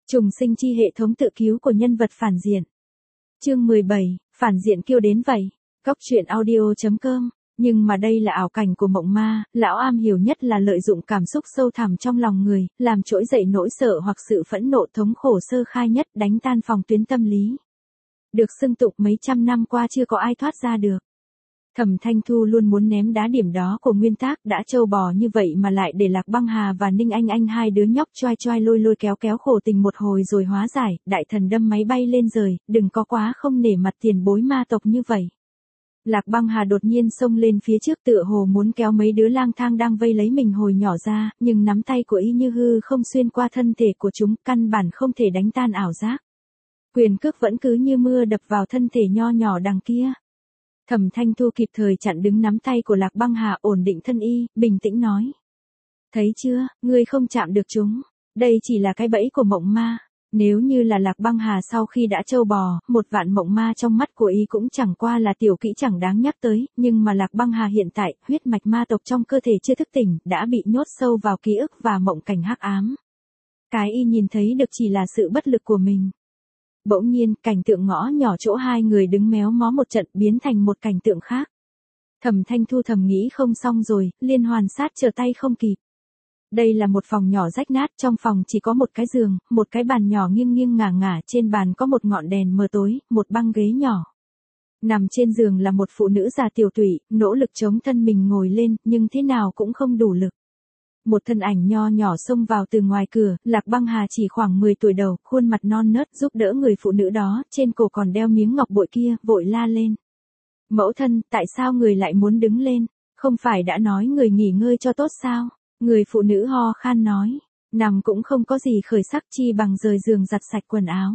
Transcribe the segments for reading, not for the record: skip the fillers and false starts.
Trùng sinh chi hệ thống tự cứu của nhân vật phản diện. Chương 17, phản diện kêu đến vậy. Cóc truyện audio.com. Nhưng mà đây là ảo cảnh của mộng ma, lão am hiểu nhất là lợi dụng cảm xúc sâu thẳm trong lòng người, làm trỗi dậy nỗi sợ hoặc sự phẫn nộ thống khổ sơ khai nhất, đánh tan phòng tuyến tâm lý. Được xưng tụng mấy trăm năm qua chưa có ai thoát ra được. Thẩm Thanh Thu luôn muốn ném đá điểm đó của nguyên tác, đã trâu bò như vậy mà lại để Lạc Băng Hà và Ninh Anh hai đứa nhóc choai choai lôi lôi kéo kéo khổ tình một hồi rồi hóa giải, đại thần đâm máy bay lên rời, đừng có quá không nể mặt tiền bối ma tộc như vậy. Lạc Băng Hà đột nhiên xông lên phía trước tựa hồ muốn kéo mấy đứa lang thang đang vây lấy mình hồi nhỏ ra, nhưng nắm tay của y như hư không xuyên qua thân thể của chúng, căn bản không thể đánh tan ảo giác. Quyền cước vẫn cứ như mưa đập vào thân thể nho nhỏ đằng kia. Thẩm Thanh Thu kịp thời chặn đứng nắm tay của Lạc Băng Hà, ổn định thân y, bình tĩnh nói. Thấy chưa, ngươi không chạm được chúng. Đây chỉ là cái bẫy của mộng ma. Nếu như là Lạc Băng Hà sau khi đã trâu bò, một vạn mộng ma trong mắt của y cũng chẳng qua là tiểu kỹ chẳng đáng nhắc tới, nhưng mà Lạc Băng Hà hiện tại, huyết mạch ma tộc trong cơ thể chưa thức tỉnh, đã bị nhốt sâu vào ký ức và mộng cảnh hắc ám. Cái y nhìn thấy được chỉ là sự bất lực của mình. Bỗng nhiên, cảnh tượng ngõ nhỏ chỗ hai người đứng méo mó một trận biến thành một cảnh tượng khác. Thẩm Thanh Thu thầm nghĩ không xong rồi, liên hoàn sát trở tay không kịp. Đây là một phòng nhỏ rách nát, trong phòng chỉ có một cái giường, một cái bàn nhỏ nghiêng nghiêng ngả ngả, trên bàn có một ngọn đèn mờ tối, một băng ghế nhỏ. Nằm trên giường là một phụ nữ già tiểu tụy, nỗ lực chống thân mình ngồi lên, nhưng thế nào cũng không đủ lực. Một thân ảnh nho nhỏ xông vào từ ngoài cửa, Lạc Băng Hà chỉ khoảng 10 tuổi đầu, khuôn mặt non nớt giúp đỡ người phụ nữ đó, trên cổ còn đeo miếng ngọc bội kia, vội la lên. Mẫu thân, tại sao người lại muốn đứng lên? Không phải đã nói người nghỉ ngơi cho tốt sao? Người phụ nữ ho khan nói, nằm cũng không có gì khởi sắc chi bằng rời giường giặt sạch quần áo.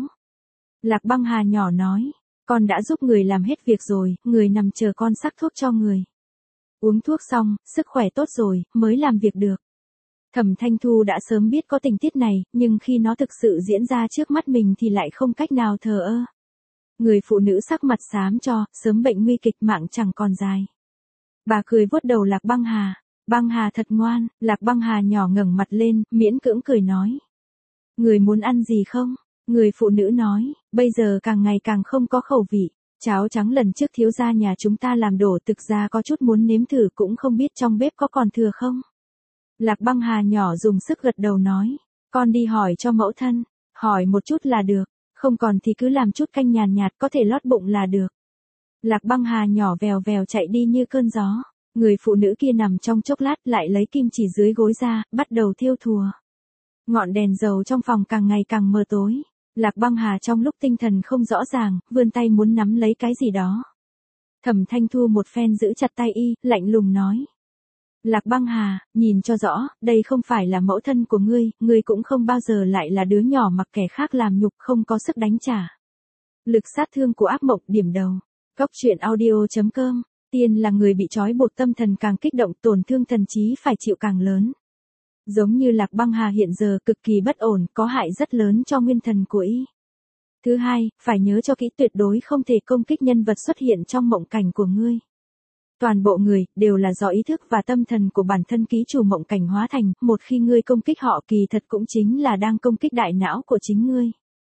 Lạc Băng Hà nhỏ nói, con đã giúp người làm hết việc rồi, người nằm chờ con sắc thuốc cho người. Uống thuốc xong, sức khỏe tốt rồi, mới làm việc được. Thẩm Thanh Thu đã sớm biết có tình tiết này, nhưng khi nó thực sự diễn ra trước mắt mình thì lại không cách nào thờ ơ. Người phụ nữ sắc mặt xám cho, sớm bệnh nguy kịch, mạng chẳng còn dài. Bà cười vuốt đầu Lạc Băng Hà. Băng Hà thật ngoan. Lạc Băng Hà nhỏ ngẩng mặt lên, miễn cưỡng cười nói. Người muốn ăn gì không? Người phụ nữ nói, bây giờ càng ngày càng không có khẩu vị. Cháo trắng lần trước thiếu gia nhà chúng ta làm đổ, thực ra có chút muốn nếm thử, cũng không biết trong bếp có còn thừa không? Lạc Băng Hà nhỏ dùng sức gật đầu nói, con đi hỏi cho mẫu thân, hỏi một chút là được, không còn thì cứ làm chút canh nhàn nhạt có thể lót bụng là được. Lạc Băng Hà nhỏ vèo vèo chạy đi như cơn gió, người phụ nữ kia nằm trong chốc lát lại lấy kim chỉ dưới gối ra, bắt đầu thiêu thùa. Ngọn đèn dầu trong phòng càng ngày càng mờ tối, Lạc Băng Hà trong lúc tinh thần không rõ ràng, vươn tay muốn nắm lấy cái gì đó. Thẩm Thanh Thu một phen giữ chặt tay y, lạnh lùng nói. Lạc Băng Hà, nhìn cho rõ, đây không phải là mẫu thân của ngươi cũng không bao giờ lại là đứa nhỏ mặc kẻ khác làm nhục, không có sức đánh trả. Lực sát thương của ác mộng điểm đầu. Cóc truyện audio.com. Tiên là người bị trói buộc tâm thần càng kích động, tổn thương thần trí phải chịu càng lớn. Giống như Lạc Băng Hà hiện giờ cực kỳ bất ổn, có hại rất lớn cho nguyên thần của y. Thứ hai, phải nhớ cho kỹ, tuyệt đối không thể công kích nhân vật xuất hiện trong mộng cảnh của ngươi. Toàn bộ người, đều là do ý thức và tâm thần của bản thân ký chủ mộng cảnh hóa thành, một khi ngươi công kích họ kỳ thật cũng chính là đang công kích đại não của chính ngươi.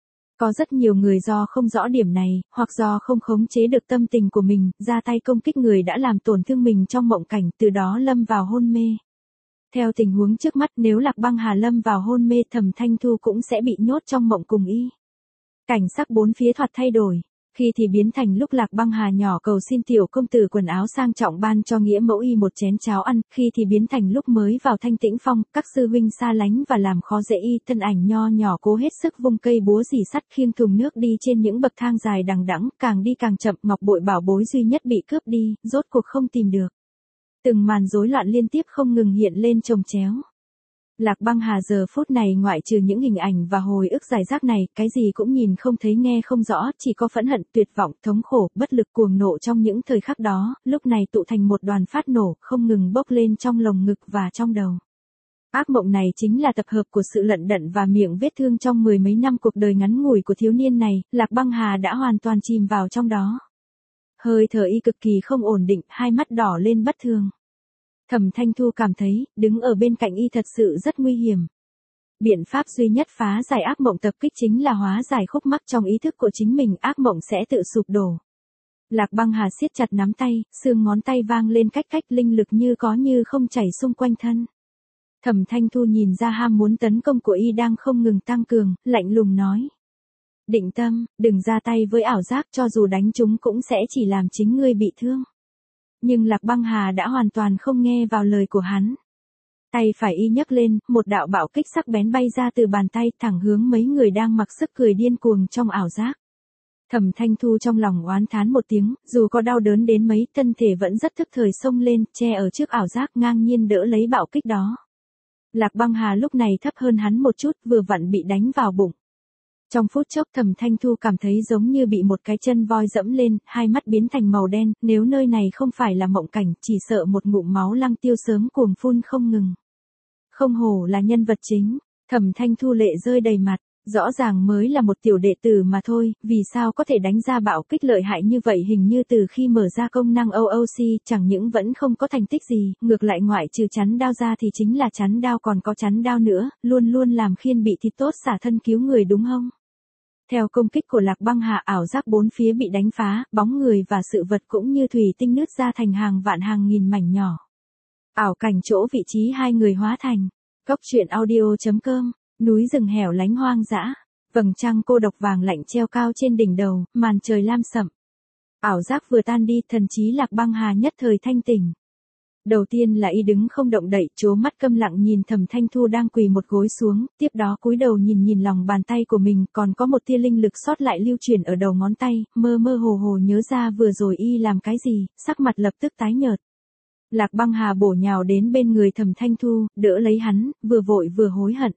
Có rất nhiều người do không rõ điểm này, hoặc do không khống chế được tâm tình của mình, ra tay công kích người đã làm tổn thương mình trong mộng cảnh, từ đó lâm vào hôn mê. Theo tình huống trước mắt, nếu Lạc Băng Hà lâm vào hôn mê, Thẩm Thanh Thu cũng sẽ bị nhốt trong mộng cùng y. Cảnh sắc bốn phía thoạt thay đổi. Khi thì biến thành lúc Lạc Băng Hà nhỏ cầu xin tiểu công tử quần áo sang trọng ban cho nghĩa mẫu y một chén cháo ăn, khi thì biến thành lúc mới vào Thanh Tĩnh Phong, các sư huynh xa lánh và làm khó dễ y, thân ảnh nho nhỏ cố hết sức vung cây búa rỉ sắt khiêng thùng nước đi trên những bậc thang dài đằng đẵng, càng đi càng chậm, ngọc bội bảo bối duy nhất bị cướp đi, rốt cuộc không tìm được. Từng màn rối loạn liên tiếp không ngừng hiện lên chồng chéo. Lạc Băng Hà giờ phút này ngoại trừ những hình ảnh và hồi ức giải rác này, cái gì cũng nhìn không thấy nghe không rõ, chỉ có phẫn hận, tuyệt vọng, thống khổ, bất lực cuồng nộ trong những thời khắc đó, lúc này tụ thành một đoàn phát nổ, không ngừng bốc lên trong lồng ngực và trong đầu. Ác mộng này chính là tập hợp của sự lận đận và miệng vết thương trong mười mấy năm cuộc đời ngắn ngủi của thiếu niên này, Lạc Băng Hà đã hoàn toàn chìm vào trong đó. Hơi thở y cực kỳ không ổn định, hai mắt đỏ lên bất thường. Thẩm Thanh Thu cảm thấy, đứng ở bên cạnh y thật sự rất nguy hiểm. Biện pháp duy nhất phá giải ác mộng tập kích chính là hóa giải khúc mắc trong ý thức của chính mình, ác mộng sẽ tự sụp đổ. Lạc Băng Hà siết chặt nắm tay, xương ngón tay vang lên cách cách, linh lực như có như không chảy xung quanh thân. Thẩm Thanh Thu nhìn ra ham muốn tấn công của y đang không ngừng tăng cường, lạnh lùng nói. Định tâm, đừng ra tay với ảo giác, cho dù đánh chúng cũng sẽ chỉ làm chính ngươi bị thương. Nhưng Lạc Băng Hà đã hoàn toàn không nghe vào lời của hắn. Tay phải y nhấc lên, một đạo bạo kích sắc bén bay ra từ bàn tay, thẳng hướng mấy người đang mặc sức cười điên cuồng trong ảo giác. Thẩm Thanh Thu trong lòng oán thán một tiếng, dù có đau đớn đến mấy, thân thể vẫn rất thức thời xông lên, che ở trước ảo giác, ngang nhiên đỡ lấy bạo kích đó. Lạc Băng Hà lúc này thấp hơn hắn một chút, vừa vặn bị đánh vào bụng. Trong phút chốc Thẩm Thanh Thu cảm thấy giống như bị một cái chân voi dẫm lên, hai mắt biến thành màu đen, nếu nơi này không phải là mộng cảnh, chỉ sợ một ngụm máu lăng tiêu sớm cuồng phun không ngừng. Không hổ là nhân vật chính, Thẩm Thanh Thu lệ rơi đầy mặt, rõ ràng mới là một tiểu đệ tử mà thôi, vì sao có thể đánh ra bạo kích lợi hại như vậy, hình như từ khi mở ra công năng OOC, chẳng những vẫn không có thành tích gì, ngược lại ngoại trừ chắn đao ra thì chính là chắn đao còn có chắn đao nữa, luôn luôn làm khiên bị thịt tốt xả thân cứu người đúng không? Theo công kích của Lạc Băng Hà, ảo giác bốn phía bị đánh phá, bóng người và sự vật cũng như thủy tinh nứt ra thành hàng vạn hàng nghìn mảnh nhỏ. Ảo cảnh chỗ vị trí hai người hóa thành. Cốc truyện audio.com, núi rừng hẻo lánh hoang dã, vầng trăng cô độc vàng lạnh treo cao trên đỉnh đầu, màn trời lam sậm. Ảo giác vừa tan đi, thần trí Lạc Băng Hà nhất thời thanh tỉnh. Đầu tiên là y đứng không động đậy, trố mắt câm lặng nhìn Thẩm Thanh Thu đang quỳ một gối xuống, tiếp đó cúi đầu nhìn lòng bàn tay của mình, còn có một tia linh lực sót lại lưu chuyển ở đầu ngón tay, mơ mơ hồ hồ nhớ ra vừa rồi y làm cái gì, sắc mặt lập tức tái nhợt. Lạc Băng Hà bổ nhào đến bên người Thẩm Thanh Thu, đỡ lấy hắn, vừa vội vừa hối hận.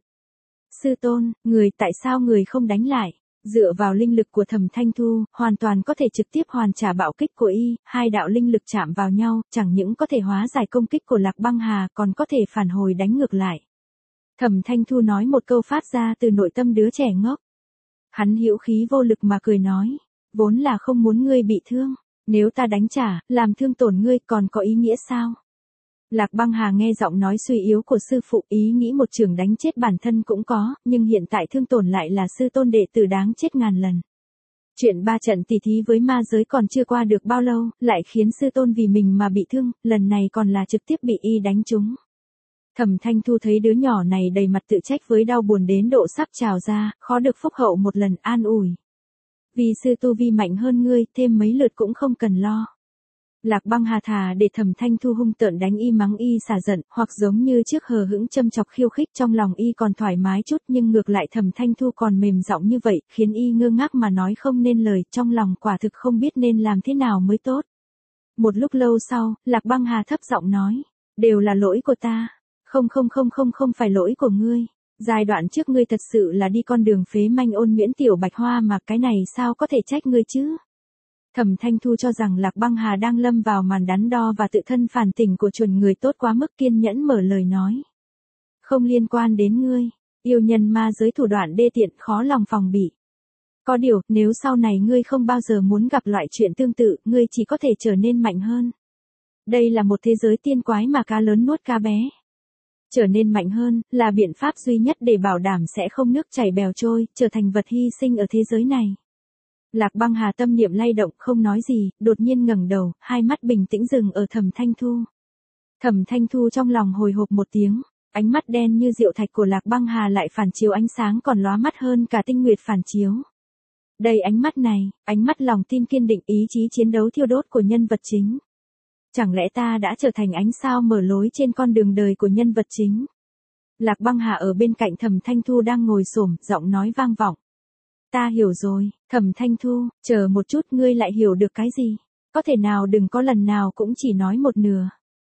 Sư tôn, tại sao người không đánh lại? Dựa vào linh lực của Thẩm Thanh Thu, hoàn toàn có thể trực tiếp hoàn trả bạo kích của y, hai đạo linh lực chạm vào nhau, chẳng những có thể hóa giải công kích của Lạc Băng Hà, còn có thể phản hồi đánh ngược lại. Thẩm Thanh Thu nói một câu phát ra từ nội tâm đứa trẻ ngốc. Hắn hữu khí vô lực mà cười nói, vốn là không muốn ngươi bị thương, nếu ta đánh trả, làm thương tổn ngươi còn có ý nghĩa sao? Lạc Băng Hà nghe giọng nói suy yếu của sư phụ, ý nghĩ một chưởng đánh chết bản thân cũng có, nhưng hiện tại thương tổn lại là sư tôn đệ tử đáng chết ngàn lần. Chuyện 3 trận tỷ thí với ma giới còn chưa qua được bao lâu, lại khiến sư tôn vì mình mà bị thương, lần này còn là trực tiếp bị y đánh trúng. Thẩm Thanh Thu thấy đứa nhỏ này đầy mặt tự trách với đau buồn đến độ sắp trào ra, khó được phúc hậu một lần an ủi. Vì sư tu vi mạnh hơn ngươi, thêm mấy lượt cũng không cần lo. Lạc Băng Hà thà để Thẩm Thanh Thu hung tợn đánh y mắng y xả giận, hoặc giống như trước hờ hững châm chọc khiêu khích, trong lòng y còn thoải mái chút, nhưng ngược lại Thẩm Thanh Thu còn mềm giọng như vậy, khiến y ngơ ngác mà nói không nên lời, trong lòng quả thực không biết nên làm thế nào mới tốt. Một lúc lâu sau, Lạc Băng Hà thấp giọng nói, đều là lỗi của ta. Không phải lỗi của ngươi. Giai đoạn trước ngươi thật sự là đi con đường phế manh ôn nhuyễn tiểu bạch hoa mà, cái này sao có thể trách ngươi chứ? Thẩm Thanh Thu cho rằng Lạc Băng Hà đang lâm vào màn đắn đo và tự thân phản tỉnh của chuẩn người tốt quá mức, kiên nhẫn mở lời nói. Không liên quan đến ngươi, yêu nhân ma giới thủ đoạn đê tiện khó lòng phòng bị. Có điều, nếu sau này ngươi không bao giờ muốn gặp loại chuyện tương tự, ngươi chỉ có thể trở nên mạnh hơn. Đây là một thế giới tiên quái mà cá lớn nuốt cá bé. Trở nên mạnh hơn, là biện pháp duy nhất để bảo đảm sẽ không nước chảy bèo trôi, trở thành vật hy sinh ở thế giới này. Lạc Băng Hà tâm niệm lay động, không nói gì, đột nhiên ngẩng đầu, hai mắt bình tĩnh dừng ở Thẩm Thanh Thu. Thẩm Thanh Thu trong lòng hồi hộp một tiếng, ánh mắt đen như rượu thạch của Lạc Băng Hà lại phản chiếu ánh sáng còn lóa mắt hơn cả tinh nguyệt phản chiếu. Đây ánh mắt này, ánh mắt lòng tin kiên định, ý chí chiến đấu thiêu đốt của nhân vật chính. Chẳng lẽ ta đã trở thành ánh sao mở lối trên con đường đời của nhân vật chính? Lạc Băng Hà ở bên cạnh Thẩm Thanh Thu đang ngồi xổm, giọng nói vang vọng. Ta hiểu rồi, Thẩm Thanh Thu, chờ một chút, ngươi lại hiểu được cái gì? Có thể nào đừng có lần nào cũng chỉ nói một nửa.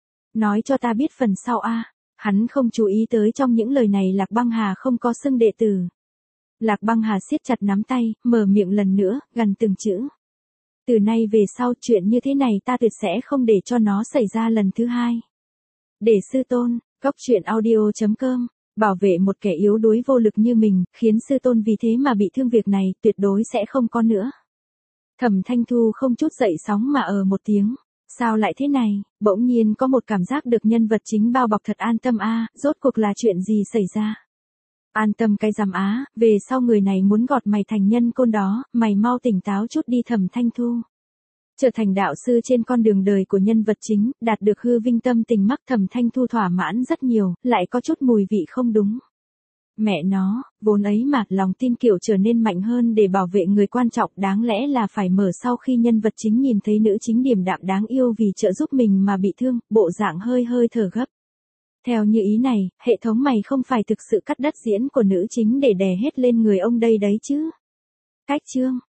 Nói cho ta biết phần sau a. Hắn không chú ý tới trong những lời này Lạc Băng Hà không có xưng đệ tử. Lạc Băng Hà siết chặt nắm tay, mở miệng lần nữa, gần từng chữ. Từ nay về sau chuyện như thế này ta tuyệt sẽ không để cho nó xảy ra lần thứ hai. Để sư tôn, cốc truyện audio.com, bảo vệ một kẻ yếu đuối vô lực như mình, khiến sư tôn vì thế mà bị thương, việc này tuyệt đối sẽ không có nữa. Thẩm Thanh Thu không chút dậy sóng mà một tiếng. Sao lại thế này, bỗng nhiên có một cảm giác được nhân vật chính bao bọc thật an tâm a, rốt cuộc là chuyện gì xảy ra? An tâm cái giám á, về sau người này muốn gọt mày thành nhân côn đó, mày mau tỉnh táo chút đi Thẩm Thanh Thu. Trở thành đạo sư trên con đường đời của nhân vật chính, đạt được hư vinh tâm tình mắc Thẩm Thanh Thu thỏa mãn rất nhiều, lại có chút mùi vị không đúng. Mẹ nó, vốn ấy mà, lòng tin kiểu trở nên mạnh hơn để bảo vệ người quan trọng đáng lẽ là phải mở sau khi nhân vật chính nhìn thấy nữ chính điềm đạm đáng yêu vì trợ giúp mình mà bị thương, bộ dạng hơi hơi thở gấp. Theo như ý này, hệ thống mày không phải thực sự cắt đất diễn của nữ chính để đè hết lên người ông đây đấy chứ. Cách chương